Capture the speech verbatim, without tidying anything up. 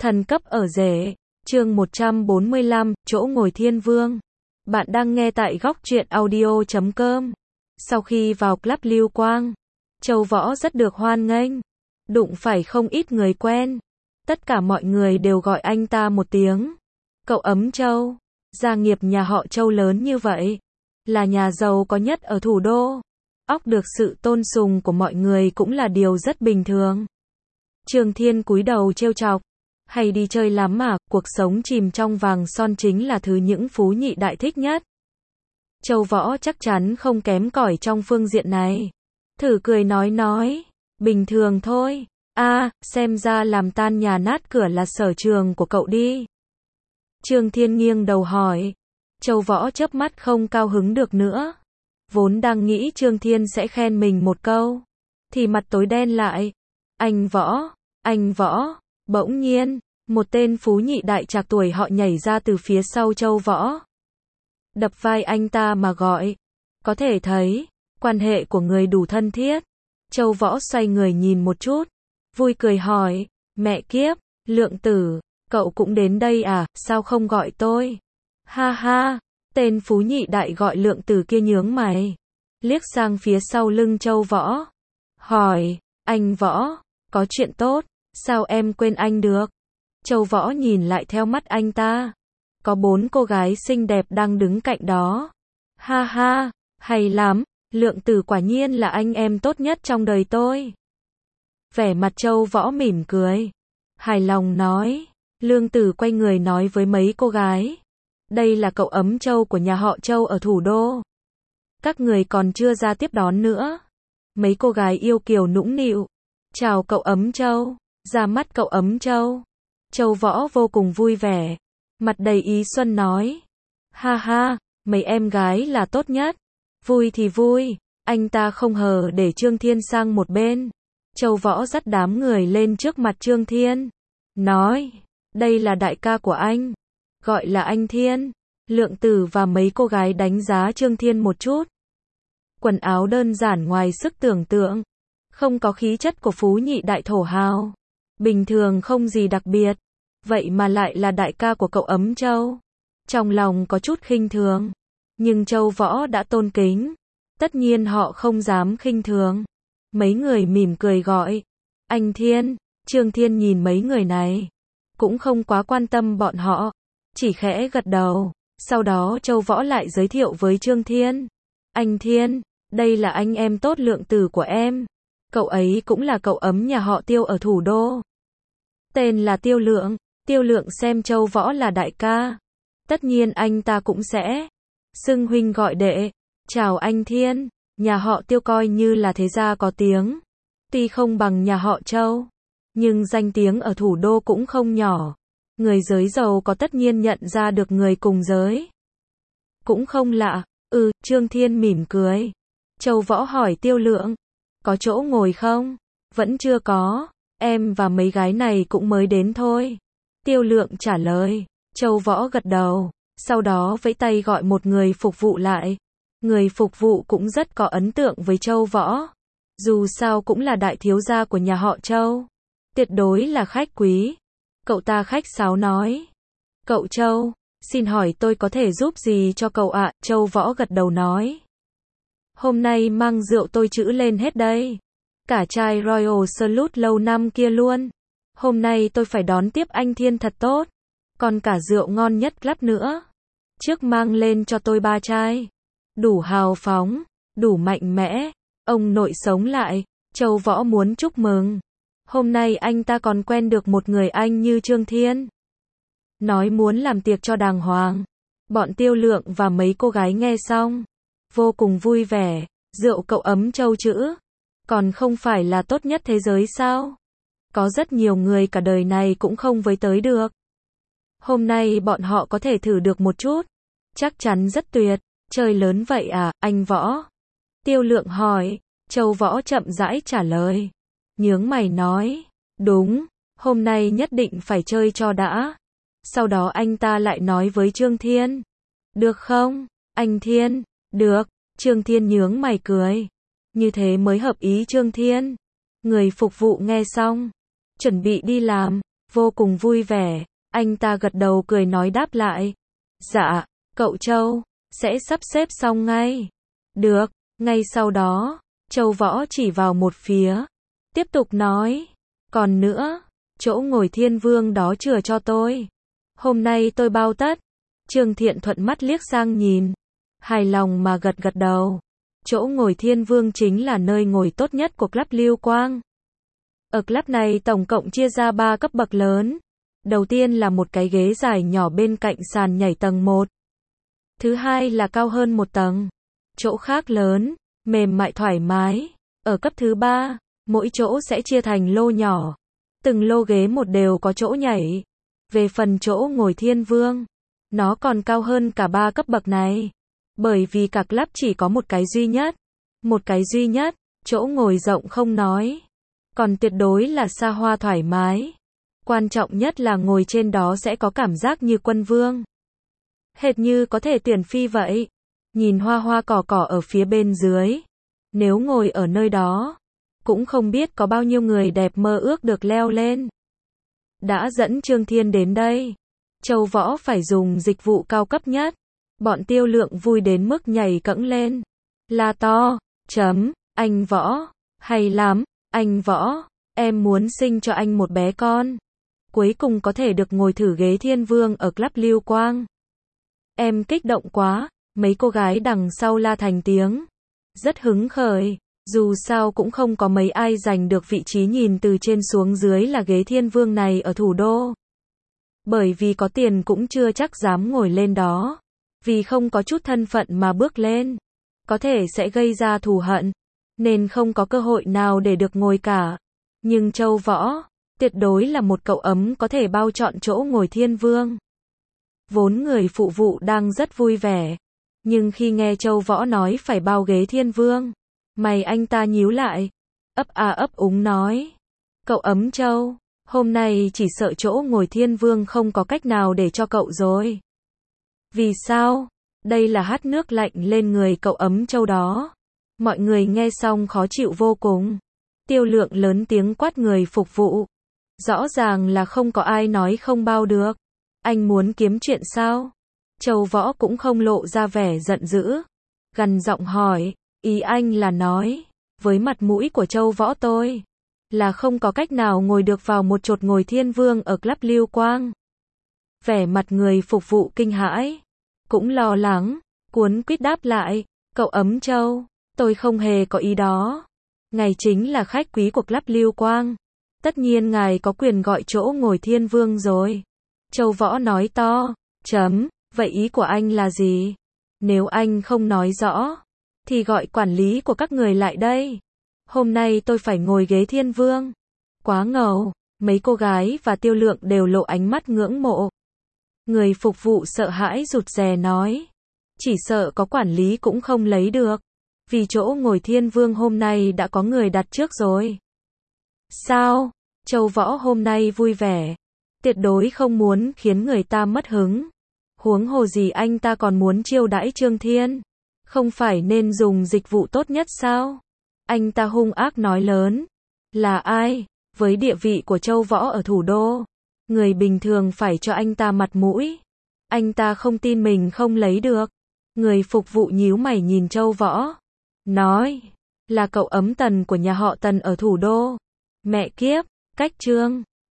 Thần cấp ở rể, chương một trăm bốn mươi lăm, chỗ ngồi thiên vương. Bạn đang nghe tại góc truyện audio chấm com. Sau khi vào club Lưu Quang, Châu Võ rất được hoan nghênh, đụng phải không ít người quen. Tất cả mọi người đều gọi anh ta một tiếng cậu Ấm Châu. Gia nghiệp nhà họ Châu lớn như vậy, là nhà giàu có nhất ở thủ đô. Óc được sự tôn sùng của mọi người cũng là điều rất bình thường. Trương Thiên cúi đầu trêu chọc. Hay đi chơi lắm mà, cuộc sống chìm trong vàng son chính là thứ những phú nhị đại thích nhất. Châu Võ chắc chắn không kém cỏi trong phương diện này. Thử cười nói nói, bình thường thôi. A, xem ra làm tan nhà nát cửa là sở trường của cậu đi. Trương Thiên nghiêng đầu hỏi. Châu Võ chớp mắt không cao hứng được nữa. Vốn đang nghĩ Trương Thiên sẽ khen mình một câu, thì mặt tối đen lại. Anh Võ, anh Võ. Bỗng nhiên, một tên phú nhị đại trạc tuổi họ nhảy ra từ phía sau Châu Võ. Đập vai anh ta mà gọi. Có thể thấy, quan hệ của người đủ thân thiết. Châu Võ xoay người nhìn một chút, vui cười hỏi, mẹ kiếp, Lượng Tử, cậu cũng đến đây à, sao không gọi tôi? Ha ha, tên phú nhị đại gọi Lượng Tử kia nhướng mày, liếc sang phía sau lưng Châu Võ. Hỏi, anh Võ, có chuyện tốt? Sao em quên anh được? Châu Võ nhìn lại theo mắt anh ta. Có bốn cô gái xinh đẹp đang đứng cạnh đó. Ha ha, hay lắm, Lượng Tử quả nhiên là anh em tốt nhất trong đời tôi. Vẻ mặt Châu Võ mỉm cười, hài lòng nói. Lượng Tử quay người nói với mấy cô gái. Đây là cậu Ấm Châu của nhà họ Châu ở thủ đô. Các người còn chưa ra tiếp đón nữa. Mấy cô gái yêu kiều nũng nịu. Chào cậu Ấm Châu. Ra mắt cậu Ấm Châu. Châu Võ vô cùng vui vẻ, mặt đầy ý xuân nói. Ha ha, mấy em gái là tốt nhất. Vui thì vui, anh ta không hờ để Trương Thiên sang một bên. Châu Võ dắt đám người lên trước mặt Trương Thiên. Nói, đây là đại ca của anh. Gọi là anh Thiên. Lượng Tử và mấy cô gái đánh giá Trương Thiên một chút. Quần áo đơn giản ngoài sức tưởng tượng. Không có khí chất của phú nhị đại thổ hào. Bình thường không gì đặc biệt. Vậy mà lại là đại ca của cậu Ấm Châu. Trong lòng có chút khinh thường. Nhưng Châu Võ đã tôn kính. Tất nhiên họ không dám khinh thường. Mấy người mỉm cười gọi. Anh Thiên. Trương Thiên nhìn mấy người này. Cũng không quá quan tâm bọn họ. Chỉ khẽ gật đầu. Sau đó Châu Võ lại giới thiệu với Trương Thiên. Anh Thiên, đây là anh em tốt Lượng Tử của em. Cậu ấy cũng là cậu Ấm nhà họ Tiêu ở thủ đô. Tên là Tiêu Lượng. Tiêu Lượng xem Châu Võ là đại ca. Tất nhiên anh ta cũng sẽ xưng huynh gọi đệ. Chào anh Thiên. Nhà họ Tiêu coi như là thế gia có tiếng. Tuy không bằng nhà họ Châu, nhưng danh tiếng ở thủ đô cũng không nhỏ. Người giới giàu có tất nhiên nhận ra được người cùng giới. Cũng không lạ. Ừ, Trương Thiên mỉm cười. Châu Võ hỏi Tiêu Lượng. Có chỗ ngồi không? Vẫn chưa có. Em và mấy gái này cũng mới đến thôi. Tiêu Lượng trả lời. Châu Võ gật đầu. Sau đó vẫy tay gọi một người phục vụ lại. Người phục vụ cũng rất có ấn tượng với Châu Võ. Dù sao cũng là đại thiếu gia của nhà họ Châu. Tuyệt đối là khách quý. Cậu ta khách sáo nói. Cậu Châu, xin hỏi tôi có thể giúp gì cho cậu ạ? Châu Võ gật đầu nói. Hôm nay mang rượu tôi trữ lên hết đây. Cả chai Royal Salute lâu năm kia luôn. Hôm nay tôi phải đón tiếp anh Thiên thật tốt. Còn cả rượu ngon nhất club nữa. Trước mang lên cho tôi ba chai. Đủ hào phóng, đủ mạnh mẽ. Ông nội sống lại. Châu Võ muốn chúc mừng. Hôm nay anh ta còn quen được một người anh như Trương Thiên. Nói muốn làm tiệc cho đàng hoàng. Bọn Tiêu Lượng và mấy cô gái nghe xong, vô cùng vui vẻ. Rượu cậu Ấm Châu chữ, còn không phải là tốt nhất thế giới sao? Có rất nhiều người cả đời này cũng không với tới được. Hôm nay bọn họ có thể thử được một chút. Chắc chắn rất tuyệt. Chơi lớn vậy à, anh Võ? Tiêu Lượng hỏi. Châu Võ chậm rãi trả lời. Nhướng mày nói. Đúng, hôm nay nhất định phải chơi cho đã. Sau đó anh ta lại nói với Trương Thiên. Được không, anh Thiên? Được. Trương Thiên nhướng mày cười. Như thế mới hợp ý Trương Thiên. Người phục vụ nghe xong, chuẩn bị đi làm. Vô cùng vui vẻ, anh ta gật đầu cười nói đáp lại. Dạ, cậu Châu, sẽ sắp xếp xong ngay. Được, ngay sau đó, Châu Võ chỉ vào một phía, tiếp tục nói. Còn nữa, chỗ ngồi thiên vương đó chừa cho tôi. Hôm nay tôi bao tất. Trương Thiện thuận mắt liếc sang nhìn, hài lòng mà gật gật đầu. Chỗ ngồi thiên vương chính là nơi ngồi tốt nhất của club Lưu Quang. Ở club này tổng cộng chia ra ba cấp bậc lớn. Đầu tiên là một cái ghế dài nhỏ bên cạnh sàn nhảy tầng một. Thứ hai là cao hơn một tầng. Chỗ khác lớn, mềm mại thoải mái. Ở cấp thứ ba, mỗi chỗ sẽ chia thành lô nhỏ. Từng lô ghế một đều có chỗ nhảy. Về phần chỗ ngồi thiên vương, nó còn cao hơn cả ba cấp bậc này. Bởi vì cả club chỉ có một cái duy nhất. Một cái duy nhất, chỗ ngồi rộng không nói. Còn tuyệt đối là xa hoa thoải mái. Quan trọng nhất là ngồi trên đó sẽ có cảm giác như quân vương. Hệt như có thể tuyển phi vậy. Nhìn hoa hoa cỏ cỏ ở phía bên dưới. Nếu ngồi ở nơi đó, cũng không biết có bao nhiêu người đẹp mơ ước được leo lên. Đã dẫn Trương Thiên đến đây, Châu Võ phải dùng dịch vụ cao cấp nhất. Bọn Tiêu Lượng vui đến mức nhảy cẫng lên. La to, chấm, anh Võ, hay lắm, anh Võ, em muốn sinh cho anh một bé con. Cuối cùng có thể được ngồi thử ghế thiên vương ở club Lưu Quang. Em kích động quá, mấy cô gái đằng sau la thành tiếng. Rất hứng khởi, dù sao cũng không có mấy ai giành được vị trí nhìn từ trên xuống dưới là ghế thiên vương này ở thủ đô. Bởi vì có tiền cũng chưa chắc dám ngồi lên đó. Vì không có chút thân phận mà bước lên, có thể sẽ gây ra thù hận, nên không có cơ hội nào để được ngồi cả. Nhưng Châu Võ, tuyệt đối là một cậu ấm có thể bao trọn chỗ ngồi thiên vương. Vốn người phụ vụ đang rất vui vẻ, nhưng khi nghe Châu Võ nói phải bao ghế thiên vương, mày anh ta nhíu lại, ấp a ấp úng nói. Cậu ấm Châu, hôm nay chỉ sợ chỗ ngồi thiên vương không có cách nào để cho cậu rồi. Vì sao? Đây là hắt nước lạnh lên người cậu ấm Châu đó. Mọi người nghe xong khó chịu vô cùng. Tiêu Lượng lớn tiếng quát người phục vụ. Rõ ràng là không có ai nói không bao được. Anh muốn kiếm chuyện sao? Châu Võ cũng không lộ ra vẻ giận dữ. Gằn giọng hỏi, ý anh là nói, với mặt mũi của Châu Võ tôi, là không có cách nào ngồi được vào một chột ngồi thiên vương ở club Lưu Quang. Vẻ mặt người phục vụ kinh hãi, cũng lo lắng, cuốn quýt đáp lại, cậu ấm Châu, tôi không hề có ý đó. Ngài chính là khách quý của club Lưu Quang. Tất nhiên ngài có quyền gọi chỗ ngồi thiên vương rồi. Châu Võ nói to, chấm, vậy ý của anh là gì? Nếu anh không nói rõ, thì gọi quản lý của các người lại đây. Hôm nay tôi phải ngồi ghế thiên vương. Quá ngầu, mấy cô gái và Tiêu Lượng đều lộ ánh mắt ngưỡng mộ. Người phục vụ sợ hãi rụt rè nói, chỉ sợ có quản lý cũng không lấy được, vì chỗ ngồi thiên vương hôm nay đã có người đặt trước rồi. Sao? Châu Võ hôm nay vui vẻ, tuyệt đối không muốn khiến người ta mất hứng. Huống hồ gì anh ta còn muốn chiêu đãi Trương Thiên, không phải nên dùng dịch vụ tốt nhất sao? Anh ta hung ác nói lớn, là ai? Với địa vị của Châu Võ ở thủ đô, người bình thường phải cho anh ta mặt mũi. Anh ta không tin mình không lấy được. Người phục vụ nhíu mày nhìn Châu Võ, nói, là cậu ấm Tần của nhà họ Tần ở thủ đô. Mẹ kiếp, cách Trương